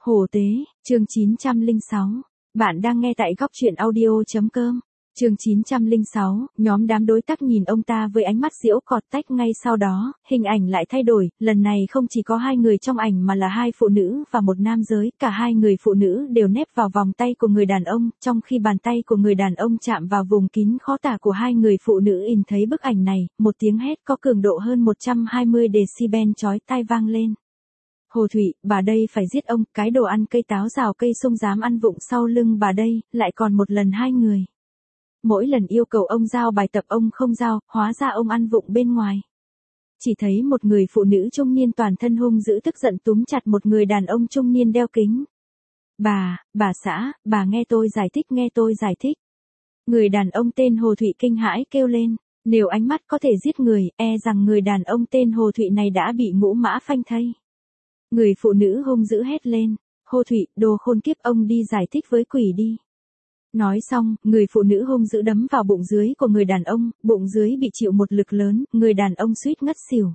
Hồ Tế, chương 906. Bạn đang nghe tại góc truyện audio.com. Chương 906, nhóm đám đối tác nhìn ông ta với ánh mắt giễu cọt tách ngay sau đó, hình ảnh lại thay đổi, lần này không chỉ có hai người trong ảnh mà là hai phụ nữ và một nam giới, cả hai người phụ nữ đều nép vào vòng tay của người đàn ông, trong khi bàn tay của người đàn ông chạm vào vùng kín khó tả của hai người phụ nữ. Nhìn thấy bức ảnh này, một tiếng hét có cường độ hơn 120 decibel chói tai vang lên. Hồ Thụy, bà đây phải giết ông, cái đồ ăn cây táo rào cây sung dám ăn vụng sau lưng bà đây, lại còn một lần hai người. Mỗi lần yêu cầu ông giao bài tập ông không giao, hóa ra ông ăn vụng bên ngoài. Chỉ thấy một người phụ nữ trung niên toàn thân hung dữ tức giận túm chặt một người đàn ông trung niên đeo kính. Bà xã, bà nghe tôi giải thích. Người đàn ông tên Hồ Thụy kinh hãi kêu lên, nếu ánh mắt có thể giết người, e rằng người đàn ông tên Hồ Thụy này đã bị ngũ mã phanh thây. Người phụ nữ hung dữ hét lên, Hồ Thụy, đồ khôn kiếp, ông đi giải thích với quỷ đi. Nói xong, người phụ nữ hung dữ đấm vào bụng dưới của người đàn ông, bụng dưới bị chịu một lực lớn, người đàn ông suýt ngất xỉu.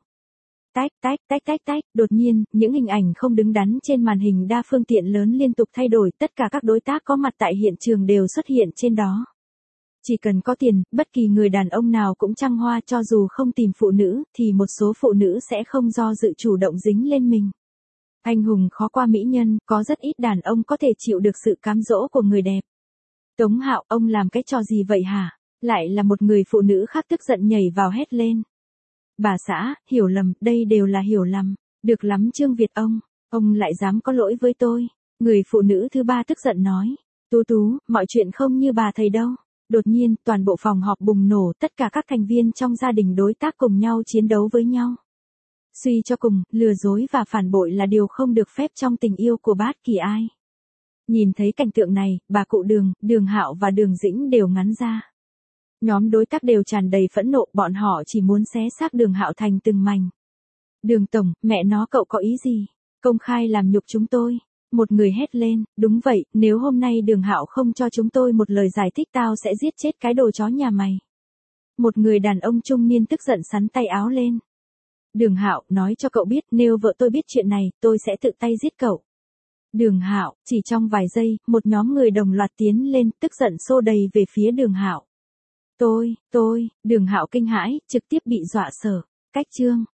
Tách, đột nhiên, những hình ảnh không đứng đắn trên màn hình đa phương tiện lớn liên tục thay đổi, tất cả các đối tác có mặt tại hiện trường đều xuất hiện trên đó. Chỉ cần có tiền, bất kỳ người đàn ông nào cũng trăng hoa, cho dù không tìm phụ nữ, thì một số phụ nữ sẽ không do dự chủ động dính lên mình. Anh hùng khó qua mỹ nhân, có rất ít đàn ông có thể chịu được sự cám dỗ của người đẹp. Tống Hạo, ông làm cái trò gì vậy hả? Lại là một người phụ nữ khác tức giận nhảy vào hét lên. Bà xã, hiểu lầm, đây đều là hiểu lầm. Được lắm Trương Việt ông lại dám có lỗi với tôi. Người phụ nữ thứ ba tức giận nói. Tú, mọi chuyện không như bà thầy đâu. Đột nhiên, toàn bộ phòng họp bùng nổ, tất cả các thành viên trong gia đình đối tác cùng nhau chiến đấu với nhau. Suy cho cùng, lừa dối và phản bội là điều không được phép trong tình yêu của bất kỳ ai. Nhìn thấy cảnh tượng này, bà cụ Đường Hạo và Đường Dĩnh đều ngắn ra. Nhóm đối tác đều tràn đầy phẫn nộ, bọn họ chỉ muốn xé xác Đường Hạo thành từng mảnh. Đường tổng, mẹ nó cậu có ý gì? Công khai làm nhục chúng tôi. Một người hét lên, đúng vậy, nếu hôm nay Đường Hạo không cho chúng tôi một lời giải thích tao sẽ giết chết cái đồ chó nhà mày. Một người đàn ông trung niên tức giận xắn tay áo lên. Đường Hạo, nói cho cậu biết, nếu vợ tôi biết chuyện này, tôi sẽ tự tay giết cậu. Đường Hạo, chỉ trong vài giây, một nhóm người đồng loạt tiến lên, tức giận xô đầy về phía Đường Hạo. Đường Hạo kinh hãi, trực tiếp bị dọa sợ. Cách chương